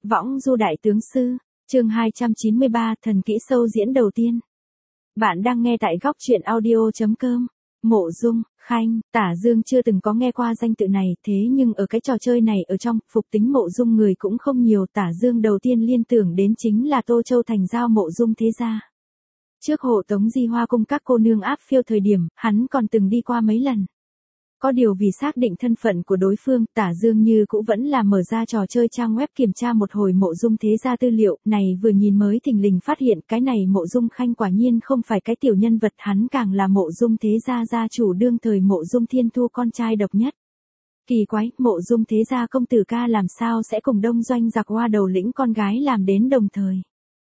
Võng du đại tướng sư, chương 293, thần kỹ sâu diễn đầu tiên. Bạn đang nghe tại góc truyện audio.com. Mộ Dung Khanh, Tả Dương chưa từng có nghe qua danh tự này, thế nhưng ở cái trò chơi này ở trong, phục tính Mộ Dung người cũng không nhiều. Tả Dương đầu tiên liên tưởng đến chính là Tô Châu thành giao Mộ Dung thế gia. Trước hộ tống Di Hoa cung các cô nương áp phiêu thời điểm, hắn còn từng đi qua mấy lần. Có điều vì xác định thân phận của đối phương, Tả Dương như cũ vẫn là mở ra trò chơi trang web kiểm tra một hồi Mộ Dung thế gia tư liệu, này vừa nhìn mới thình lình phát hiện cái này Mộ Dung Khanh quả nhiên không phải cái tiểu nhân vật, hắn càng là Mộ Dung thế gia gia chủ đương thời Mộ Dung Thiên Thu con trai độc nhất. Kỳ quái, Mộ Dung thế gia công tử ca làm sao sẽ cùng Đông Doanh giặc hoa đầu lĩnh con gái làm đến đồng thời.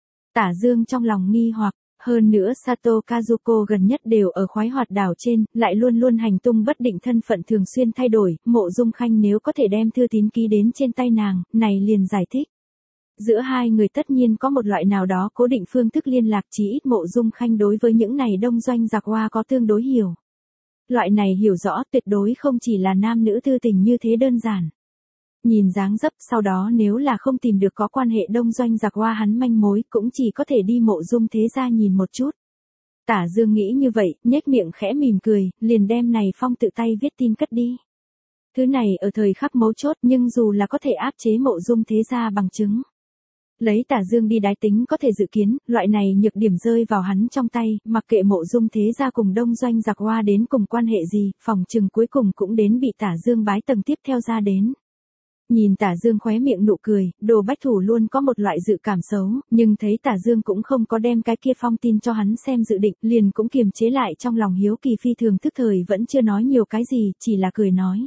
Tả Dương trong lòng nghi hoặc. Hơn nữa Sato Kazuko gần nhất đều ở khoái hoạt đảo trên, lại luôn luôn hành tung bất định, thân phận thường xuyên thay đổi, Mộ Dung Khanh nếu có thể đem thư tín ký đến trên tay nàng, này liền giải thích. Giữa hai người tất nhiên có một loại nào đó cố định phương thức liên lạc, chí ít Mộ Dung Khanh đối với những này Đông Doanh giặc hoa có tương đối hiểu. Loại này hiểu rõ tuyệt đối không chỉ là nam nữ thư tình như thế đơn giản. Nhìn dáng dấp, sau đó nếu là không tìm được có quan hệ Đông Doanh giặc hoa hắn manh mối, cũng chỉ có thể đi Mộ Dung thế gia nhìn một chút. Tả Dương nghĩ như vậy, nhếch miệng khẽ mỉm cười, liền đem này phong tự tay viết tin cất đi. Thứ này ở thời khắc mấu chốt, nhưng dù là có thể áp chế Mộ Dung thế gia bằng chứng. Lấy Tả Dương đi đái tính có thể dự kiến, loại này nhược điểm rơi vào hắn trong tay, mặc kệ Mộ Dung thế gia cùng Đông Doanh giặc hoa đến cùng quan hệ gì, phòng trừng cuối cùng cũng đến bị Tả Dương bái tầng tiếp theo ra đến. Nhìn Tả Dương khóe miệng nụ cười, Đồ Bách Thủ luôn có một loại dự cảm xấu, nhưng thấy Tả Dương cũng không có đem cái kia phong tin cho hắn xem dự định, liền cũng kiềm chế lại trong lòng hiếu kỳ, phi thường thức thời vẫn chưa nói nhiều cái gì, chỉ là cười nói.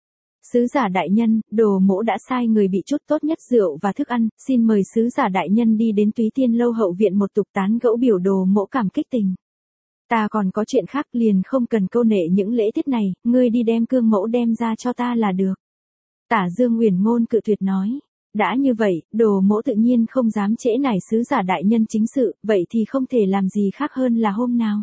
Sứ giả đại nhân, Đồ mỗ đã sai người bị chút tốt nhất rượu và thức ăn, xin mời sứ giả đại nhân đi đến Túy Tiên lâu hậu viện một tục tán gẫu, biểu Đồ mỗ cảm kích tình. Ta còn có chuyện khác, liền không cần câu nệ những lễ tiết này, ngươi đi đem cương mẫu đem ra cho ta là được. Tả Dương uyển ngôn cự tuyệt nói, đã như vậy, Đồ mỗ tự nhiên không dám trễ nải sứ giả đại nhân chính sự, vậy thì không thể làm gì khác hơn là hôm nào.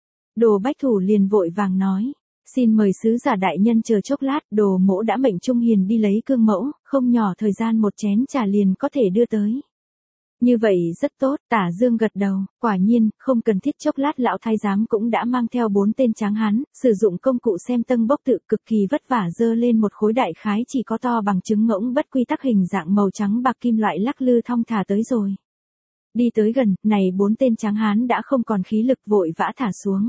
Đồ Bách Thủ liền vội vàng nói, xin mời sứ giả đại nhân chờ chốc lát, Đồ mỗ đã mệnh Trung Hiền đi lấy cương mẫu, không nhỏ thời gian một chén trà liền có thể đưa tới. Như vậy rất tốt, Tả Dương gật đầu, quả nhiên, không cần thiết chốc lát lão thái giám cũng đã mang theo 4 tên tráng hán, sử dụng công cụ xem tân bốc tự cực kỳ vất vả dơ lên một khối đại khái chỉ có to bằng trứng ngỗng bất quy tắc hình dạng màu trắng bạc kim loại lắc lư thong thả tới rồi. Đi tới gần, này 4 tên tráng hán đã không còn khí lực vội vã thả xuống.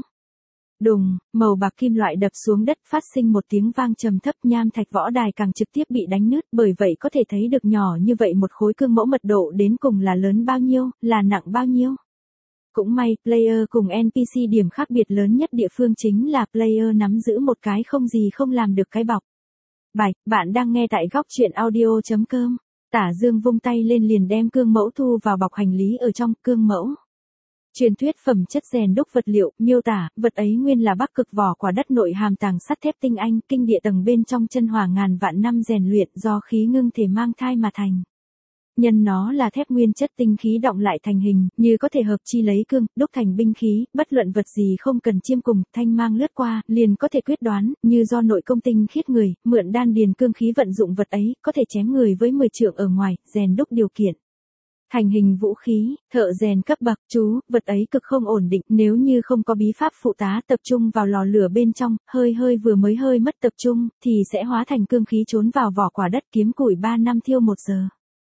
Đùng, màu bạc kim loại đập xuống đất phát sinh một tiếng vang trầm thấp, nham thạch võ đài càng trực tiếp bị đánh nứt, bởi vậy có thể thấy được nhỏ như vậy một khối cương mẫu mật độ đến cùng là lớn bao nhiêu, là nặng bao nhiêu. Cũng may, player cùng NPC điểm khác biệt lớn nhất địa phương chính là player nắm giữ một cái không gì không làm được cái bọc. Bạch, bạn đang nghe tại góc truyện audio.com. Tả Dương vung tay lên liền đem cương mẫu thu vào bọc hành lý ở trong cương mẫu. Truyền thuyết phẩm chất rèn đúc vật liệu, miêu tả, vật ấy nguyên là Bắc Cực vỏ quả đất nội hàm tàng sắt thép tinh anh, kinh địa tầng bên trong chân hỏa ngàn vạn năm rèn luyện, do khí ngưng thể mang thai mà thành. Nhân nó là thép nguyên chất tinh khí động lại thành hình, như có thể hợp chi lấy cương, đúc thành binh khí, bất luận vật gì không cần chiêm cùng, thanh mang lướt qua, liền có thể quyết đoán, như do nội công tinh khiết người, mượn đan điền cương khí vận dụng vật ấy, có thể chém người với 10 trượng ở ngoài, rèn đúc điều kiện. Thành hình vũ khí, thợ rèn cấp bậc, chú, vật ấy cực không ổn định, nếu như không có bí pháp phụ tá tập trung vào lò lửa bên trong, hơi vừa mới hơi mất tập trung, thì sẽ hóa thành cương khí trốn vào vỏ quả đất, kiếm củi 3 năm thiêu 1 giờ.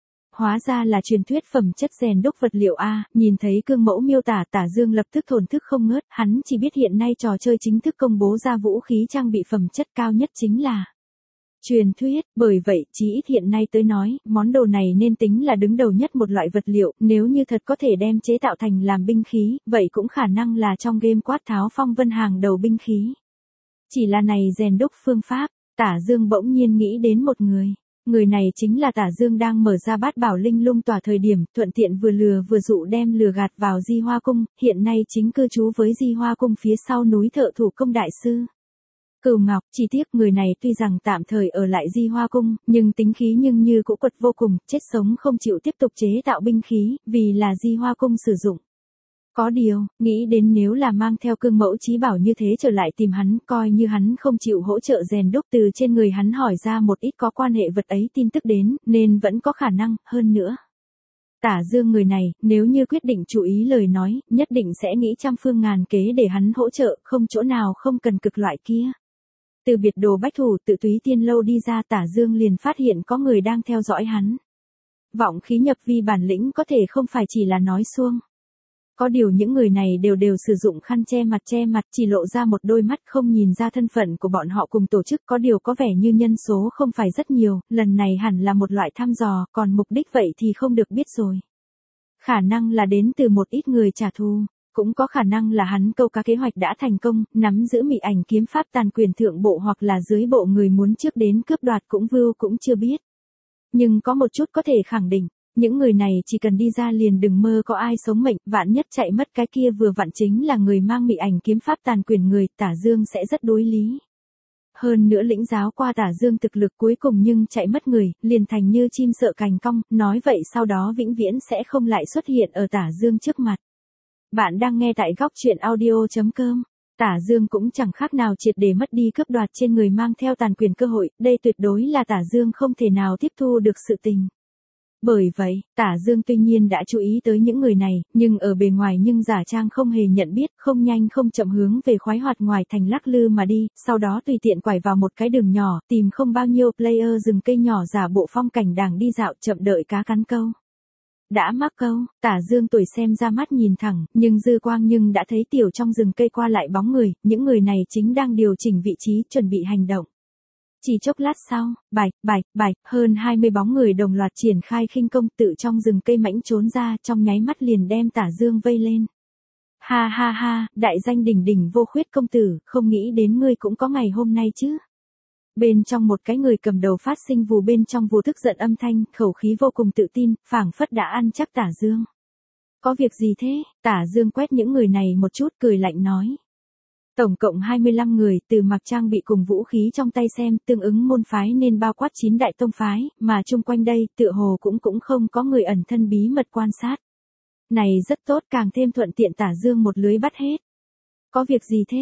Hóa ra là truyền thuyết phẩm chất rèn đúc vật liệu a. Nhìn thấy cương mẫu miêu tả, Tả Dương lập tức thổn thức không ngớt, hắn chỉ biết hiện nay trò chơi chính thức công bố ra vũ khí trang bị phẩm chất cao nhất chính là truyền thuyết, bởi vậy chí ít hiện nay tới nói, món đồ này nên tính là đứng đầu nhất một loại vật liệu, nếu như thật có thể đem chế tạo thành làm binh khí, vậy cũng khả năng là trong game quát tháo phong vân hàng đầu binh khí. Chỉ là này rèn đúc phương pháp, Tả Dương bỗng nhiên nghĩ đến một người. Người này chính là Tả Dương đang mở ra bát bảo linh lung tỏa thời điểm, thuận tiện vừa lừa vừa dụ đem lừa gạt vào Di Hoa cung, hiện nay chính cư trú với Di Hoa cung phía sau núi thợ thủ công đại sư. Cửu Ngọc, chỉ tiếc người này tuy rằng tạm thời ở lại Di Hoa cung, nhưng tính khí nhưng như cũ quật vô cùng, chết sống không chịu tiếp tục chế tạo binh khí, vì là Di Hoa cung sử dụng. Có điều, nghĩ đến nếu là mang theo cương mẫu chí bảo như thế trở lại tìm hắn, coi như hắn không chịu hỗ trợ rèn đúc từ trên người hắn hỏi ra một ít có quan hệ vật ấy tin tức đến, nên vẫn có khả năng, hơn nữa. Tả Dương người này, nếu như quyết định chú ý lời nói, nhất định sẽ nghĩ trăm phương ngàn kế để hắn hỗ trợ, không chỗ nào không cần cực loại kia. Từ biệt đồ bách thủ tự túy tiên lâu đi ra, Tả Dương liền phát hiện có người đang theo dõi hắn. Vọng khí nhập vi bản lĩnh có thể không phải chỉ là nói suông. Có điều những người này đều sử dụng khăn che mặt chỉ lộ ra một đôi mắt không nhìn ra thân phận của bọn họ cùng tổ chức, có điều có vẻ như nhân số không phải rất nhiều, lần này hẳn là một loại thăm dò, còn mục đích vậy thì không được biết rồi. Khả năng là đến từ một ít người trả thù, cũng có khả năng là hắn câu cá kế hoạch đã thành công, nắm giữ mị ảnh kiếm pháp tàn quyền thượng bộ hoặc là dưới bộ người muốn trước đến cướp đoạt cũng chưa biết. Nhưng có một chút có thể khẳng định. Những người này chỉ cần đi ra liền đừng mơ có ai sống mệnh, vạn nhất chạy mất cái kia vừa vặn chính là người mang mị ảnh kiếm pháp tàn quyền người, Tả Dương sẽ rất đối lý. Hơn nữa lĩnh giáo qua Tả Dương thực lực cuối cùng nhưng chạy mất người, liền thành như chim sợ cành cong, nói vậy sau đó vĩnh viễn sẽ không lại xuất hiện ở Tả Dương trước mặt. Bạn đang nghe tại góc truyện audio.com. Tả Dương cũng chẳng khác nào triệt để mất đi cướp đoạt trên người mang theo tàn quyền cơ hội, đây tuyệt đối là Tả Dương không thể nào tiếp thu được sự tình. Bởi vậy, Tả Dương tuy nhiên đã chú ý tới những người này, nhưng ở bề ngoài nhưng giả trang không hề nhận biết, không nhanh không chậm hướng về khoái hoạt ngoài thành lắc lư mà đi, sau đó tùy tiện quải vào một cái đường nhỏ, tìm không bao nhiêu player rừng cây nhỏ giả bộ phong cảnh đàng đi dạo chậm đợi cá cắn câu. Đã mắc câu, Tả Dương tuổi xem ra mắt nhìn thẳng, nhưng dư quang nhưng đã thấy tiểu trong rừng cây qua lại bóng người, những người này chính đang điều chỉnh vị trí chuẩn bị hành động. Chỉ chốc lát sau, bạch, hơn 20 bóng người đồng loạt triển khai khinh công tự trong rừng cây mãnh trốn ra, trong nháy mắt liền đem Tả Dương vây lên. Ha, đại danh đỉnh đỉnh vô khuyết công tử, không nghĩ đến ngươi cũng có ngày hôm nay chứ. Bên trong một cái người cầm đầu phát sinh vù bên trong vù tức giận âm thanh, khẩu khí vô cùng tự tin, phảng phất đã ăn chắc Tả Dương. Có việc gì thế? Tả Dương quét những người này một chút cười lạnh nói. Tổng cộng 25 người, từ mặc trang bị cùng vũ khí trong tay xem, tương ứng môn phái nên bao quát 9 đại tông phái, mà chung quanh đây, tựa hồ cũng không có người ẩn thân bí mật quan sát. Này rất tốt, càng thêm thuận tiện Tả Dương một lưới bắt hết. Có việc gì thế?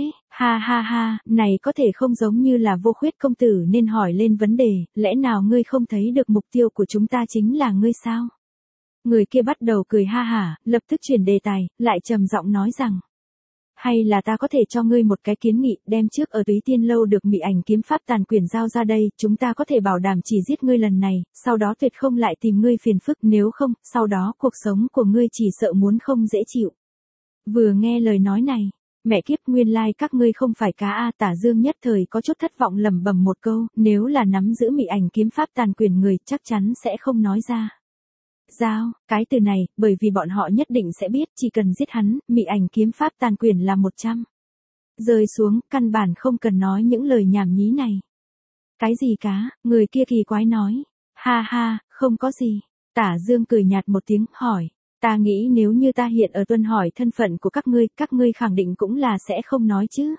Ha, này có thể không giống như là vô khuyết công tử nên hỏi lên vấn đề, lẽ nào ngươi không thấy được mục tiêu của chúng ta chính là ngươi sao? Người kia bắt đầu cười ha hả, lập tức chuyển đề tài, lại trầm giọng nói rằng. Hay là ta có thể cho ngươi một cái kiến nghị, đem trước ở túy tiên lâu được mị ảnh kiếm pháp tàn quyền giao ra đây, chúng ta có thể bảo đảm chỉ giết ngươi lần này, sau đó tuyệt không lại tìm ngươi phiền phức, nếu không, sau đó cuộc sống của ngươi chỉ sợ muốn không dễ chịu. Vừa nghe lời nói này, mẹ kiếp nguyên lai các ngươi không phải cá a, Tả Dương nhất thời có chút thất vọng lẩm bẩm một câu, nếu là nắm giữ mị ảnh kiếm pháp tàn quyền người chắc chắn sẽ không nói ra. Giao, cái từ này, bởi vì bọn họ nhất định sẽ biết, chỉ cần giết hắn, mị ảnh kiếm pháp tàn quyền là 100. Rơi xuống, căn bản không cần nói những lời nhảm nhí này. Cái gì cá, người kia kỳ quái nói. Ha, không có gì. Tả Dương cười nhạt một tiếng, hỏi. Ta nghĩ nếu như ta hiện ở tuân hỏi thân phận của các ngươi khẳng định cũng là sẽ không nói chứ.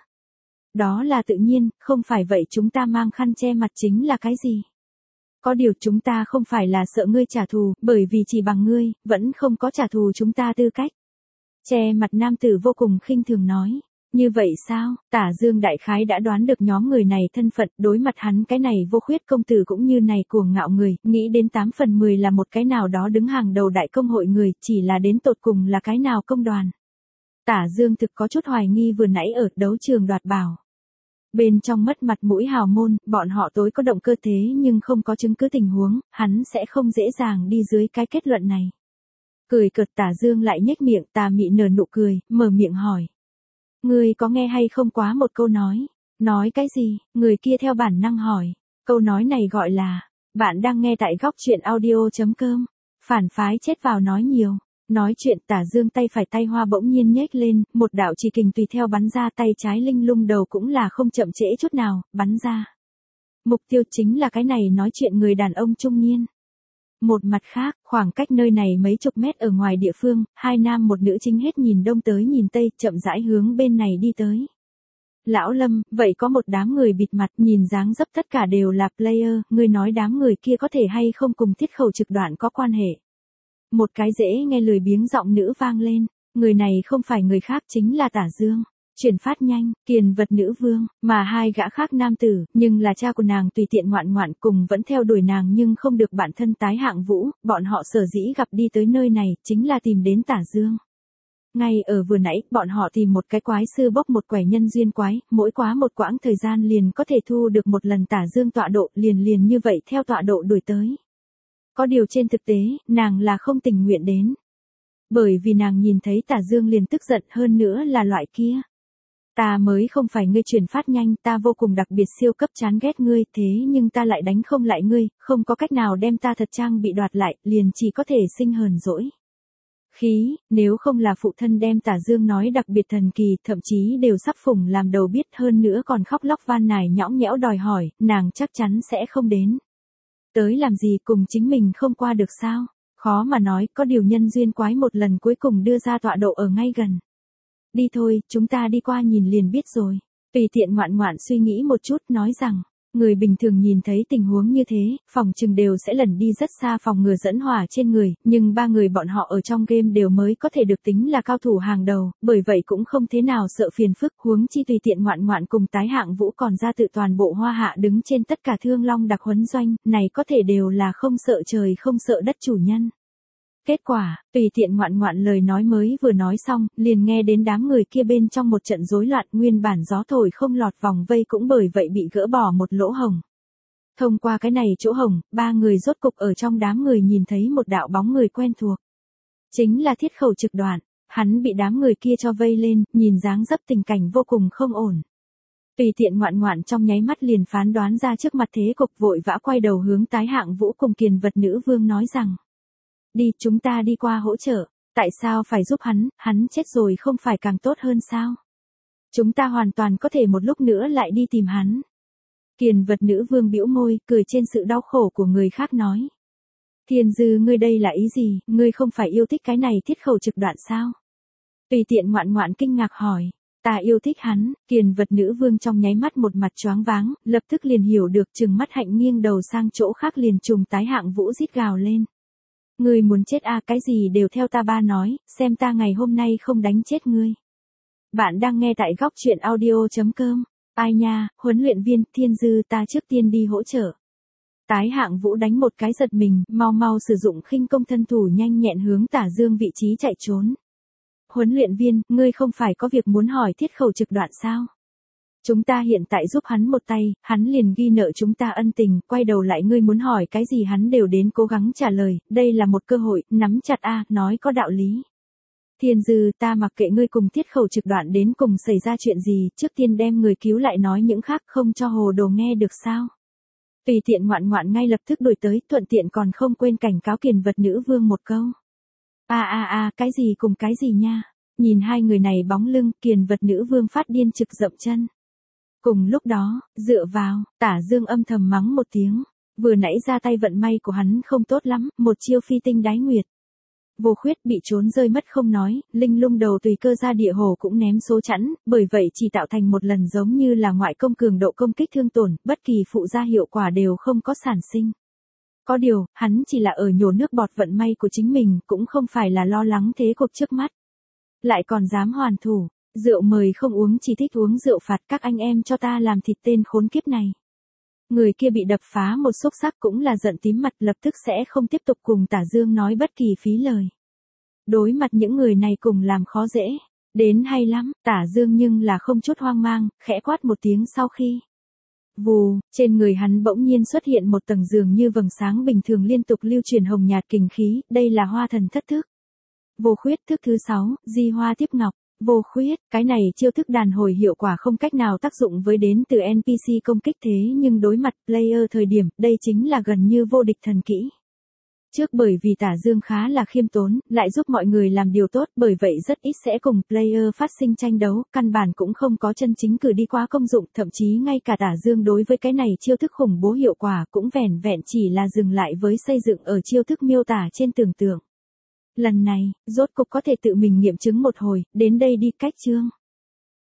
Đó là tự nhiên, không phải vậy chúng ta mang khăn che mặt chính là cái gì? Có điều chúng ta không phải là sợ ngươi trả thù, bởi vì chỉ bằng ngươi, vẫn không có trả thù chúng ta tư cách. Che mặt nam tử vô cùng khinh thường nói. Như vậy sao? Tả Dương đại khái đã đoán được nhóm người này thân phận, đối mặt hắn cái này vô khuyết công tử cũng như này cuồng ngạo người, nghĩ đến 8 phần 10 là một cái nào đó đứng hàng đầu đại công hội người, chỉ là đến tột cùng là cái nào công đoàn. Tả Dương thực có chút hoài nghi vừa nãy ở đấu trường đoạt bảo. Bên trong mất mặt mũi hào môn, bọn họ tối có động cơ thế nhưng không có chứng cứ tình huống, hắn sẽ không dễ dàng đi dưới cái kết luận này. Cười cợt Tả Dương lại nhếch miệng tà mị nở nụ cười, mở miệng hỏi. Ngươi có nghe hay không quá một câu nói? Nói cái gì? Người kia theo bản năng hỏi. Câu nói này gọi là, bạn đang nghe tại góc truyện audio.com. Phản phái chết vào nói nhiều. Nói chuyện Tả Dương tay phải tay hoa bỗng nhiên nhếch lên, một đạo chỉ kình tùy theo bắn ra, tay trái linh lung đầu cũng là không chậm trễ chút nào, bắn ra. Mục tiêu chính là cái này nói chuyện người đàn ông trung niên. Một mặt khác, khoảng cách nơi này mấy chục mét ở ngoài địa phương, hai nam một nữ chính hết nhìn đông tới nhìn tây, chậm rãi hướng bên này đi tới. Lão Lâm, vậy có một đám người bịt mặt, nhìn dáng dấp tất cả đều là player, ngươi nói đám người kia có thể hay không cùng Tiết Khẩu Trực Đoạn có quan hệ. Một cái dễ nghe lười biếng giọng nữ vang lên, Người này không phải người khác chính là Tả Dương. Chuyển phát nhanh, Kiền Vật nữ vương, mà hai gã khác nam tử, nhưng là cha của nàng tùy tiện ngoạn ngoạn cùng vẫn theo đuổi nàng nhưng không được bạn thân Tái Hạng Vũ, bọn họ sở dĩ gặp đi tới nơi này, chính là tìm đến Tả Dương. Ngay ở vừa nãy, bọn họ tìm một cái quái sư bốc một quẻ nhân duyên quái, mỗi quá một quãng thời gian liền có thể thu được một lần Tả Dương tọa độ, liền như vậy theo tọa độ đuổi tới. Có điều trên thực tế, nàng là không tình nguyện đến. Bởi vì nàng nhìn thấy Tả Dương liền tức giận hơn nữa là loại kia. Ta mới không phải ngươi chuyển phát nhanh, ta vô cùng đặc biệt siêu cấp chán ghét ngươi, thế nhưng ta lại đánh không lại ngươi, không có cách nào đem ta thật trang bị đoạt lại, liền chỉ có thể sinh hờn dỗi. Khí, nếu không là phụ thân đem Tả Dương nói đặc biệt thần kỳ, thậm chí đều sắp phủng làm đầu biết hơn nữa còn khóc lóc van nài nhõng nhẽo đòi hỏi, nàng chắc chắn sẽ không đến. Tới làm gì cùng chính mình không qua được sao? Khó mà nói, có điều nhân duyên quái một lần cuối cùng đưa ra tọa độ ở ngay gần. Đi thôi, chúng ta đi qua nhìn liền biết rồi. Tùy tiện ngoạn ngoạn suy nghĩ một chút nói rằng, người bình thường nhìn thấy tình huống như thế, phòng chừng đều sẽ lẩn đi rất xa phòng ngừa dẫn hỏa trên người, nhưng ba người bọn họ ở trong game đều mới có thể được tính là cao thủ hàng đầu, bởi vậy cũng không thế nào sợ phiền phức, huống chi tùy tiện ngoạn ngoạn cùng Tái Hạng Vũ còn ra tự toàn bộ Hoa Hạ đứng trên tất cả Thương Long đặc huấn doanh, này có thể đều là không sợ trời không sợ đất chủ nhân. Kết quả, tùy tiện ngoạn ngoạn lời nói mới vừa nói xong, liền nghe đến đám người kia bên trong một trận rối loạn, nguyên bản gió thổi không lọt vòng vây cũng bởi vậy bị gỡ bỏ một lỗ hồng. Thông qua cái này chỗ hồng, ba người rốt cục ở trong đám người nhìn thấy một đạo bóng người quen thuộc. Chính là Thiết Khẩu Trực Đoạn, hắn bị đám người kia cho vây lên, nhìn dáng dấp tình cảnh vô cùng không ổn. Tùy tiện ngoạn ngoạn trong nháy mắt liền phán đoán ra trước mặt thế cục, vội vã quay đầu hướng Tái Hạng Vũ cùng Kiền Vật nữ vương nói rằng. Đi, chúng ta đi qua hỗ trợ, tại sao phải giúp hắn chết rồi không phải càng tốt hơn sao? Chúng ta hoàn toàn có thể một lúc nữa lại đi tìm hắn. Kiền Vật nữ vương bĩu môi, cười trên sự đau khổ của người khác nói. Thiên Dư, ngươi đây là ý gì, ngươi không phải yêu thích cái này Thiết Khẩu Trực Đoạn sao? Tùy tiện ngoạn ngoạn kinh ngạc hỏi. Ta yêu thích hắn, Kiền Vật nữ vương trong nháy mắt một mặt choáng váng, lập tức liền hiểu được, chừng mắt hạnh nghiêng đầu sang chỗ khác liền trùng Tái Hạng Vũ rít gào lên. Ngươi muốn chết à, cái gì đều theo ta ba nói, xem ta ngày hôm nay không đánh chết ngươi. Bạn đang nghe tại góc truyện audio.com. Ai nha, huấn luyện viên, Thiên Dư, ta trước tiên đi hỗ trợ. Tái Hạng Vũ đánh một cái giật mình, mau sử dụng khinh công thân thủ nhanh nhẹn hướng Tả Dương vị trí chạy trốn. Huấn luyện viên, ngươi không phải có việc muốn hỏi Thiết Khẩu Trực Đoạn sao? Chúng ta hiện tại giúp hắn một tay, hắn liền ghi nợ chúng ta ân tình, quay đầu lại ngươi muốn hỏi cái gì hắn đều đến cố gắng trả lời, đây là một cơ hội, nắm chặt a, nói có đạo lý. Thiên Dư, ta mặc kệ ngươi cùng Thiết Khẩu Trực Đoạn đến cùng xảy ra chuyện gì, trước tiên đem người cứu lại nói những khác, không cho hồ đồ nghe được sao? Tùy tiện ngoạn ngoạn ngay lập tức đuổi tới, thuận tiện còn không quên cảnh cáo Kiền Vật nữ vương một câu. Cái gì cùng cái gì nha? Nhìn hai người này bóng lưng, Kiền Vật nữ vương phát điên trực dậm chân. Cùng lúc đó, dựa vào, Tả Dương âm thầm mắng một tiếng, vừa nãy ra tay vận may của hắn không tốt lắm, một chiêu phi tinh đái nguyệt. Vô Khuyết bị trốn rơi mất không nói, linh lung đầu tùy cơ ra địa hồ cũng ném số chẵn, bởi vậy chỉ tạo thành một lần giống như là ngoại công cường độ công kích thương tổn, bất kỳ phụ gia hiệu quả đều không có sản sinh. Có điều, hắn chỉ là ở nhổ nước bọt vận may của chính mình, cũng không phải là lo lắng thế cục trước mắt. Lại còn dám hoàn thủ. Rượu mời không uống, chỉ thích uống rượu phạt, các anh em cho ta làm thịt tên khốn kiếp này. Người kia bị đập phá một xúc sắc cũng là giận tím mặt, lập tức sẽ không tiếp tục cùng Tả Dương nói bất kỳ phí lời. Đối mặt những người này cùng làm khó dễ, đến hay lắm, Tả Dương nhưng là không chút hoang mang, khẽ quát một tiếng sau khi. Vù, trên người hắn bỗng nhiên xuất hiện một tầng dường như vầng sáng bình thường liên tục lưu truyền hồng nhạt kình khí, đây là Hoa Thần Thất Thức. Vô Khuyết thức thứ 6, Di Hoa Tiếp Ngọc. Vô Khuyết, cái này chiêu thức đàn hồi hiệu quả không cách nào tác dụng với đến từ NPC công kích, thế nhưng đối mặt player thời điểm, đây chính là gần như vô địch thần kỹ. Trước bởi vì Tả Dương khá là khiêm tốn, lại giúp mọi người làm điều tốt, bởi vậy rất ít sẽ cùng player phát sinh tranh đấu, căn bản cũng không có chân chính cử đi quá công dụng, thậm chí ngay cả Tả Dương đối với cái này chiêu thức khủng bố hiệu quả cũng vẻn vẹn chỉ là dừng lại với xây dựng ở chiêu thức miêu tả trên tưởng tượng. Lần này, rốt cục có thể tự mình nghiệm chứng một hồi, đến đây đi, cách chương.